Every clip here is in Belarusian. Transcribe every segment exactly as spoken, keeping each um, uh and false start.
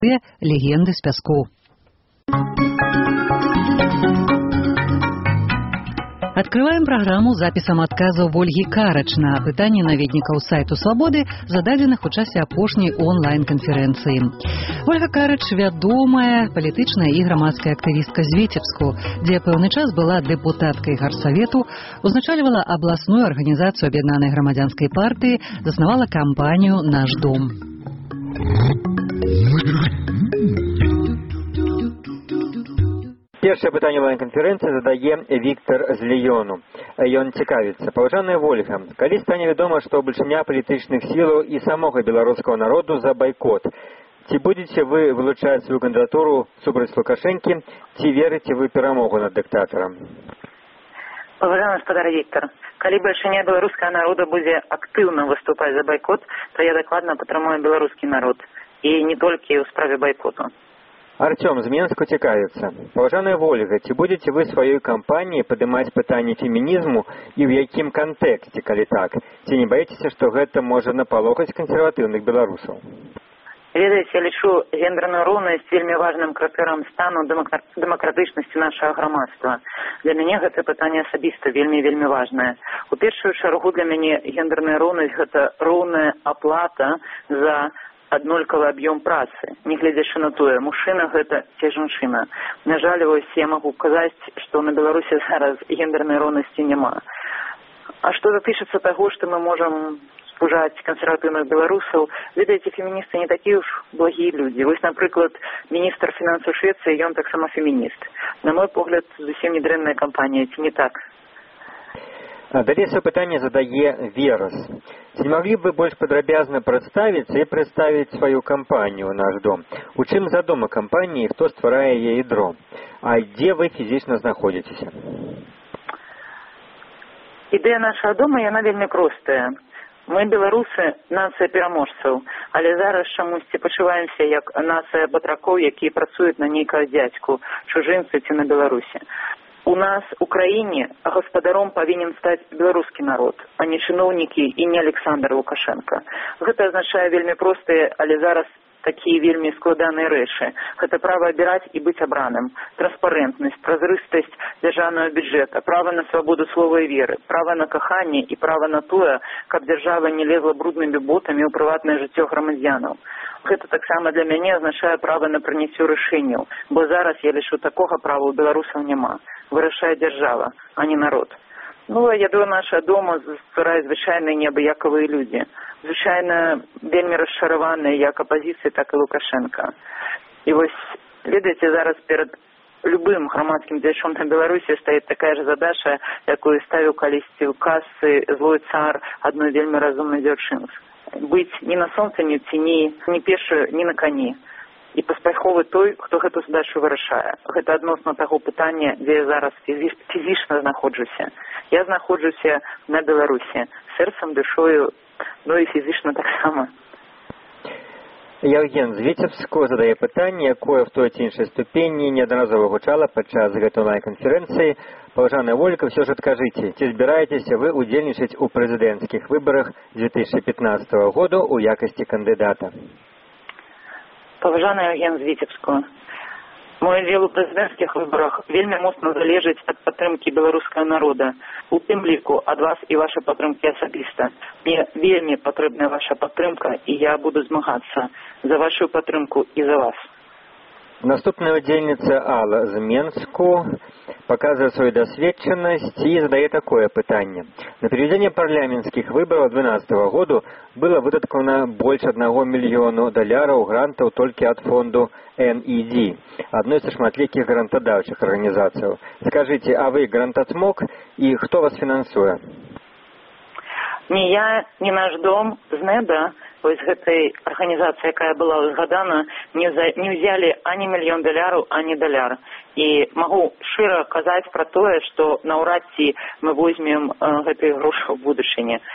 Легенды з пяску. Открываем программу записом отказов Ольги Карач на пытанне наведнікаў сайту Свабоды, зададзеных у часе апошняй онлайн-канферэнцыі. Ольга Карач вядомая палітычная і грамадская актывістка з Віцебску, дзе пэўны час была дэпутаткай гарсавету, узначальвала абласную арганізацыю аб'яднанай грамадзянскай партыі, заснавала кампанію «Наш дом». Першае пытанне онлайн-канферэнцыі задае Віктор з Ліёну. Ён цікавіцца: паважаная Ольга, калі стане вядома, што большыня палітычных сілаў і самога беларускага народу за байкот, ці будзеце вы вылучаць сваю кандыдатуру супраць Лукашэнкі, ці верыце вы перамогу над дыктатарам? Паважаны гаспадар Віктор, калі большыня беларускага народа будзе актыўна выступаць за байкот, то я дакладна падтрымаю беларускі народ. І не толькі ў справе байкоту. Артём з Менску цікавіцца: паважаная Ольга, ці будзеце вы сваёй кампаніі падымаць пытанні фемінізму і ў якім кантэксце, калі так? Ці не баіцеся, што гэта можа напалохаць кансерватыўных беларусаў? Ведаеце, я лічу гендерную роўнасць вельмі важным крытэрыем стану дэмакратычнасці нашага грамадства. Для мяне гэта пытанне асабіста вельмі-вельмі важнае. У першую чаргу для мяне гендерная роўнасць – гэта роўная аплата за аднолькавы аб'ём працы, не гледзячы на тое, мужчына гэта ці жанчына. На жаль, вось я магу казаць, што на Беларусі зараз гендернай роўнасці няма. А што датычыцца таго, што мы можам спужаць кансерватыўных беларусаў, ведаеце, феміністы не такія ўж благія людзі. Вось, напрыклад, міністр фінансаў Швецыі, ён таксама фемініст. На мой погляд, зусім не дрэнная кампанія, ці не так? Далей сваё пытанне задае Верас. Ці не маглі б вы больш падрабязна прадставіцца і прадставіць сваю кампанію «Наш дом»? У чым задума кампаніі, хто стварае яе ядро? А дзе вы фізічна знаходзіцеся? Ідэя нашага дома, яна вельмі простая. Мы, беларусы, нацыя пераможцаў, але зараз чамусьці пачуваемся як нацыя батракоў, якія працуюць на нейкага дзядзьку, чужынцы ці на Беларусі. У нас, у краіне, гаспадаром павінен стаць беларускі народ, а не чыноўнікі і не Александр Лукашенко. Гэта азначае вельмі простыя, але зараз такія вельмі складаныя рэчы. Гэта права абіраць і быць абраным, транспарэнтнасць, празрыстасць дзяржаўнага бюджэта, права на свабоду слова і веры, права на каханне і права на тое, каб дзяржава не лезла бруднымі ботамі ў прыватнае жыццё грамадзянаў. Гэта таксама для мяне азначае права на прыняццё рашэнняў, бо зараз, я лічу, такога права ў беларусаў няма. Вырашае дзяржава, а не народ. Ну, а ядро нашага дома ствараюць звычайныя неабыякавыя людзі. Звычайна вельмі расчараваныя як апазіцыі, так і Лукашенко. І вось, ведаеце, зараз перад любым грамадскім дзячом на Беларусі стаіць такая ж задача, якую ставіў калісьці ў касы злой цар адной вельмі разумнай дзяўчыны. Быць ні на сонцы, ні ў ціні, ні пешы, ні на кані. І паспяховы той, хто гэту задачу вырашае. Гэта адносна таго пытання, дзе я зараз фізічна знаходжуся. Я знаходжуся на Беларусі, сэрцам, душою, ну і фізічна таксама. Яўген з Віцебску задае пытанне, якое в той ці іншай ступені неаднаразова гучала падчас гэтай онлайн-канферэнцыі. Паважаная Ольга, ўсё ж адкажыце, ці збіраецеся вы удзельнічаць у прэзідэнцкіх выбарах две тысячи пятнадцатого году ў якасці кандыдата? Паважаны Яўген з Віцебску, мой удзел у прэзідэнцкіх выбарах вельмі моцна залежыць ад падтрымкі беларускага народа, у тым ліку ад вас і вашай падтрымкі асабіста. Мне вельмі патрэбная ваша падтрымка, і я буду змагацца за вашу падтрымку і за вас. Наступная удзельніца Алла з Менску показывае свою досведчанасць і задае такое пытанне. На проведение парламентских выборов две тысячи двенадцатого году было выдаткавана больш аднаго мільёну даляраў грантаў толькі ад фонду эн і ді, адной са шматлікіх грантадаўчых арганізацыяў. Скажыце, а вы грантацмок і хто вас фінансуе? Ні я, ні наш дом з НЭДа, вось гэтай арганізацыі, якая была узгадана, не, за, не ўзялі ані мільён даляраў, ані даляр. І магу шчыра казаць пра тое, што наўрад ці мы возьмем э, гэтыя грошы ў будучыні.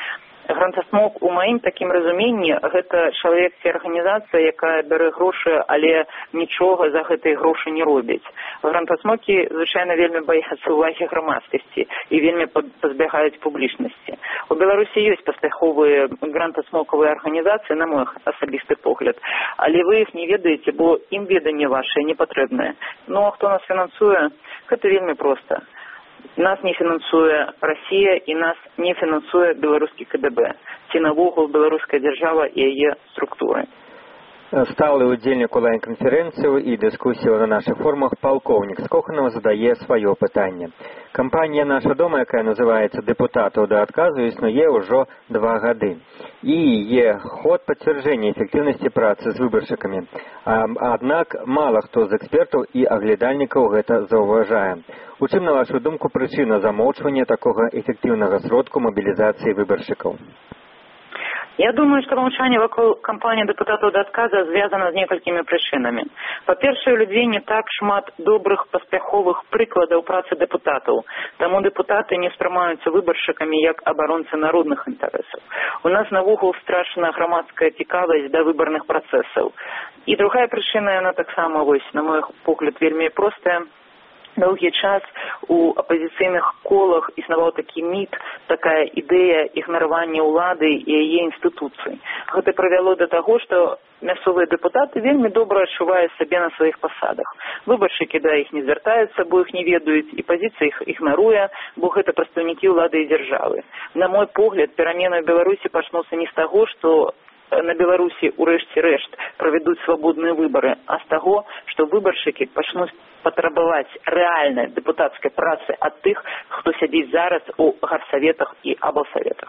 Грантасмок у маім такім разуменні гэта чалавек ці арганізацыя, якая бярэ грошы, але нічога за гэтай грошы не робіць. Грантасмокі звычайна вельмі баяцца ўвагі грамадскасці і вельмі пазбягаюць публічнасці. У Беларусі ёсць паспяховыя грантасмокавыя арганізацыі, на мой асабісты погляд, але вы іх не ведаеце, бо ім веданне вашае не патрэбнае. Ну а хто нас фінансуе? Гэта вельмі проста. Нас не фінансуе Расія і нас не фінансуе беларускі ка дэ бэ. Ці навогул беларуская дзяржава і яе структуры. Сталы удзельнік онлайн-канферэнцыі і дыскусію на нашых форумах палкоўнік Скоханов задае сваё пытанне. Кампанія «Наша дома», якая называецца «Дэпутатаў да адказу», існуе ўжо два гады. І яе ход пацвярджэння эфектыўнасці працы з выбаршчыкамі. Аднак мала хто з экспертаў і аглядальнікаў гэта заўважае. У чым, на вашу думку, прычына замоўчвання такога эфектыўнага сродку мобілізацыі выбаршчыкаў? Я думаю, что молчание вокруг кампании депутатов до отказа связано с некалькими причинами. По-перше, у людей не так шмат добрых паспяховых прыкладаў працы депутатаў. Таму депутаты не спрымаюцца выбаршчыкамі як абаронцы народных інтарэсаў. У нас навогул страшна грамадская цікавасць да выбарных працэсаў. І другая прычына, яна таксама, вось, на мой погляд, вельмі простая. Доўгі час у апазіцыйных колах існаваў такі міт, такая ідэя ігнаравання ўлады і яе інстытуцый. Гэта прывяло да таго, што мясцовыя дэпутаты вельмі добра адчуваюць сабе на сваіх пасадах. Выбаршчыкі да іх не звяртаюцца, бо іх не ведаюць, і пазіцыя іх ігнаруе, бо гэта прадстаўнікі ўлады і дзяржавы. На мой погляд, перамены ў Беларусі пачнуцца не з таго, што на Беларусі урэшце рэшт правядуць свабодныя выбары, а з таго, што выбаршчыкі пачнуць патрабаваць рэальнай дэпутацкай працы ад тых, хто сядзіць зараз у гарсаветах і аблсаветах.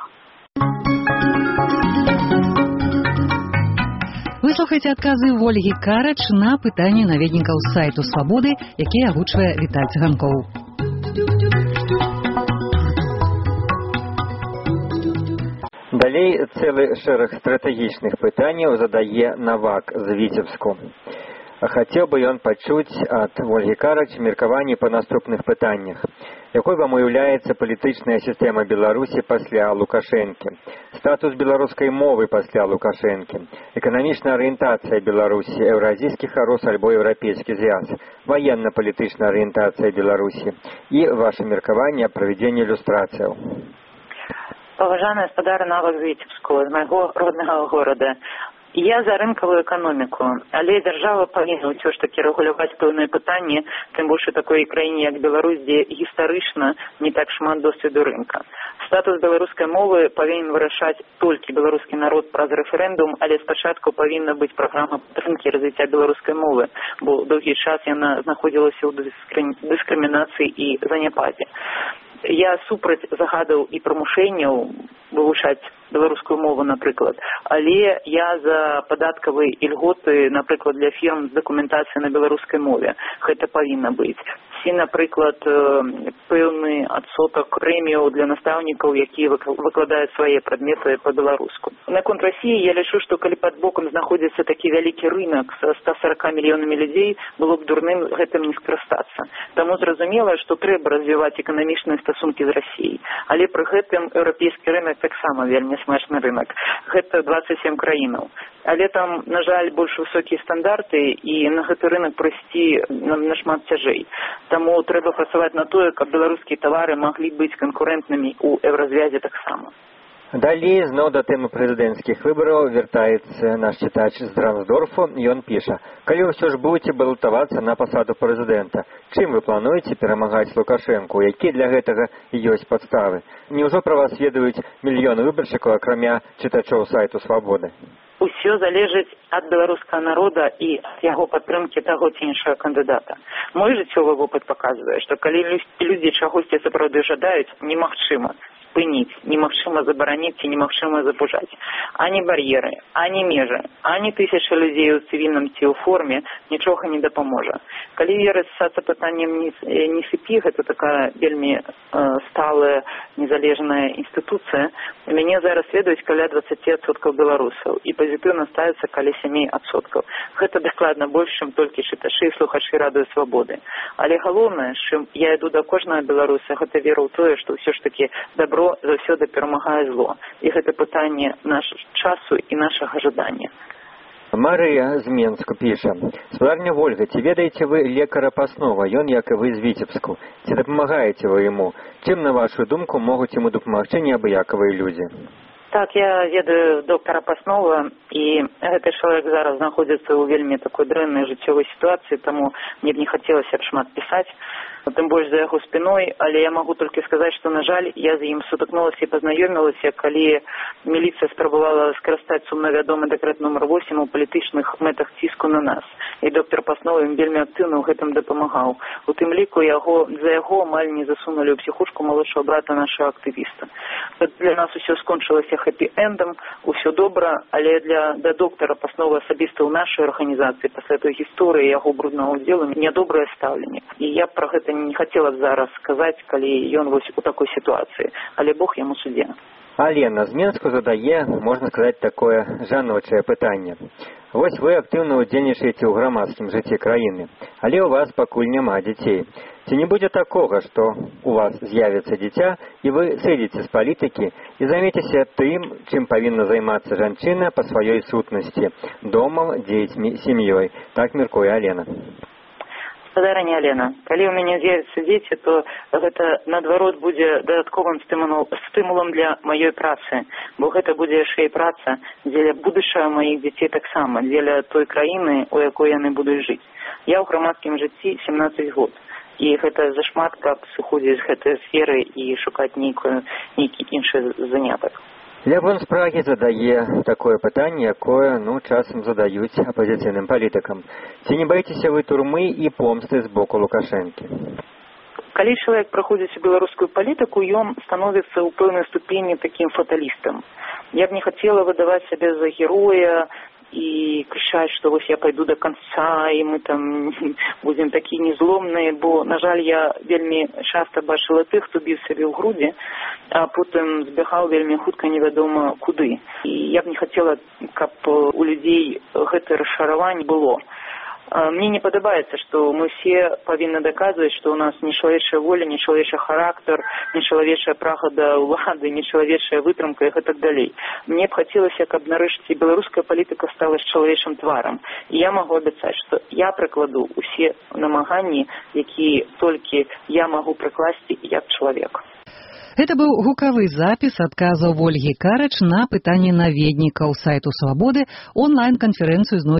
Вы слухаеце адказы Вольгі Карач на пытанні наведнікаў сайту «Свабоды», якія агучвае Віталь Цыганкоў. Далей цэлы шэраг стратэгічных пытанняў задае Навак з Віцебску. Хацеў бы ён пачуць ад Вольгі Карач меркаванні па наступных пытаннях. Якой вам уяўляецца палітычная сістэма Беларусі пасля Лукашэнкі? Статус беларускай мовы пасля Лукашэнкі? Эканамічная арыентацыя Беларусі, еўразійскі харос альбо еўрапейскі звяз? Ваенна-палітычная арыентацыя Беларусі? І ваша меркаванне аб правядзенні ілюстрацыяў. Паважаны гаспадар Навак з Віцебску, з майго роднага горада. Я за рынкавую эканоміку, але дзяржава павінна ўсё ж такі рэгуляваць пэўныя пытанні, тым больш у такой краіне, як Беларусь, дзе гістарычна не так шмат досведу рынка. Статус беларускай мовы павінен вырашаць толькі беларускі народ праз рэферэндум, але спачатку павінна быць праграма падтрымкі развіцця беларускай мовы, бо доўгі час яна знаходзілася ў дыскрымінацыі і заняпадзе. Я супраць загадаў і прымушэнняў вывучаць беларускую мову, напрыклад, але я за падаткавыя ільготы, напрыклад, для фірм з дакументацыяй на беларускай мове. Гэта павінна быць. Ці, напрыклад, пэўны адсотак прэміяў для настаўнікаў, якія выкладаюць свае прадметы па-беларуску. Наконт Расіі я лічу, што калі пад бокам знаходзіцца такі вялікі рынак са ста сорока мільёнамі людзей, было б дурным гэтым не скарыстацца. Таму зразумела, што трэба развіваць эканамічныя стасункі з Расіяй. Але пры гэтым еўрапейскі рынак таксама вельмі смачны рынак. Гэта дваццаць сем краінаў. Але там, на жаль, больш высокія стандарты, і на гэты рынак прайсці нашмат цяжэй. Таму трэба працаваць на тое, каб беларускія тавары маглі быць канкурэнтнымі ў еўразвязе таксама. Далей зноў да тэмы прэзідэнцкіх выбараў вяртаецца наш чытач з Дрансдорфу, і ён піша: «Калі ўсё ж будзеце балатавацца на пасаду прэзідэнта, чым вы плануеце перамагаць Лукашэнку? Якія для гэтага ёсць падставы? Няўжо пра вас ведаюць мільёны выбаршчыкаў, акрамя чытачоў сайту «Свабоды»?» Усё залежыць ад беларускага народа і ад яго падтрымкі таго ці іншага кандыдата. Мой жыццёвы вопыт паказвае, што калі людзі чагосьці сапраўды жадаюць, немагчыма спыніць, немагчыма забараніць ці немагчыма запужаць. Ані бар'еры, ані межы, ані тысячы людзей у цывільным ці ў форме нічога не дапаможа. Калі верыцца пытаннем не сыпі, гэта такая вельмі э, сталая незалежная інстытуцыя, мяне зараз ведаюць каля дваццаць адсоткаў беларусаў, і пазітыўна пазітыўна ставіцца каля сямі адсоткаў. Гэта дакладна больш, чым толькі чытачы і слухачы радыё Свабоды. Але галоўнае, з чым я іду да кожнага беларуса, гэта вера ў тое, што ўсё ж такі дабро заўсёды перамагае зло. І гэта пытанне нашага часу і нашага жадання. Марыя з Менску піша. Спадарня Вольга, ці ведаеце вы лекара Паснова? Ён, як і вы, з Віцебску. Ці дапамагаеце вы яму? Чым, на вашу думку, могуць яму дапамагчы неабыякавыя людзі? Так, я ведаю доктара Паснова, і гэты чалавек зараз знаходзіцца ў вельмі такой дрэннай жыццёвай сітуацыі, таму мне б не хацелася б шмат пісаць, тым больш за яго спіной, але я магу толькі сказаць, што, на жаль, я з ім сутыкнулася і пазнаёмілася, калі міліцыя спрабавала скарыстаць сумнавядомы дэкрэт нумар восем у палітычных мэтах ціску на нас. І доктар Паснова ім вельмі актыўна ў гэтым дапамагаў. У тым ліку яго, за яго амаль не засунулі ў псіхушку малодшага брата нашага актывіста. Для нас усё скончылася хэппі-эндам, усё добра, але для да доктара Паснова асабіста ў нашай арганізацыі пасля той гісторыі яго бруднага ўдзелу нядобрае стаўленне. І я пра гэта не хацела б зараз сказаць, калі ён вось у такой сітуацыі, але Бог яму суддзя. Алена з Менску задае, можна сказаць, такое жаночае пытанне. Вось вы актыўна ўдзельнічаеце ў грамадскім жыцці краіны, але ў вас пакуль няма дзяцей. Ці не будзе такога, што у вас з'явіцца дзіця, і вы сыдзеце з палітыкі і займецеся тым, чым павінна займацца жанчына па сваёй сутнасці, домам, дзецьмі, сям'ёй. Так мяркуе Алена. Спадарня Алена, калі ў мяне з'явяцца дзеці, то гэта, наадварот, будзе дадатковым стымулам для маёй працы, бо гэта будзе яшчэ і праца дзеля будучага маіх дзяцей таксама, дзеля той краіны, у якой яны будуць жыць. Я ў грамадскім жыцці сямнаццаць год, і гэта зашмат, каб сыходзіць з гэтай сферы і шукаць нейкую, нейкі іншы занятак. Лявон з Прагі задае такое пытанне, якое, ну, часам задаюць апазіцыйным палітыкам. Ці не баіцеся вы турмы і помсты з боку Лукашэнкі? Калі чалавек праходзіць у беларускую палітыку, ён становіцца ў пэўнай ступені такім фаталістам. Я б не хацела выдаваць сябе за героя і крычаць, што вось я пайду да канца, і мы там будзем такі незломныя, бо, на жаль, я вельмі часта бачыла тых, хто біў сябе ў грудзі, а потым збягаў вельмі хутка невядома куды. І я б не хацела, каб у людзей гэта расчараванне было. Мне не падабаецца, што мы все павінны даказваць, што ў нас нечалавечая воля, нечалавечы характар, нечалавечая прага да ўлады, нечалавечая вытрымка і гэтак далей. Мне б хацелася, каб нарэшце беларуская палітыка стала з чалавечым тварам. І я магу абяцаць, што я прыкладу ўсе намаганні, якія толькі я магу прыкласці як чалавек. Гэта быў гукавы запіс адказаў Вольгі Карач на пытанне наведнікаў сайту Свабоды онлайн-канферэнцыю з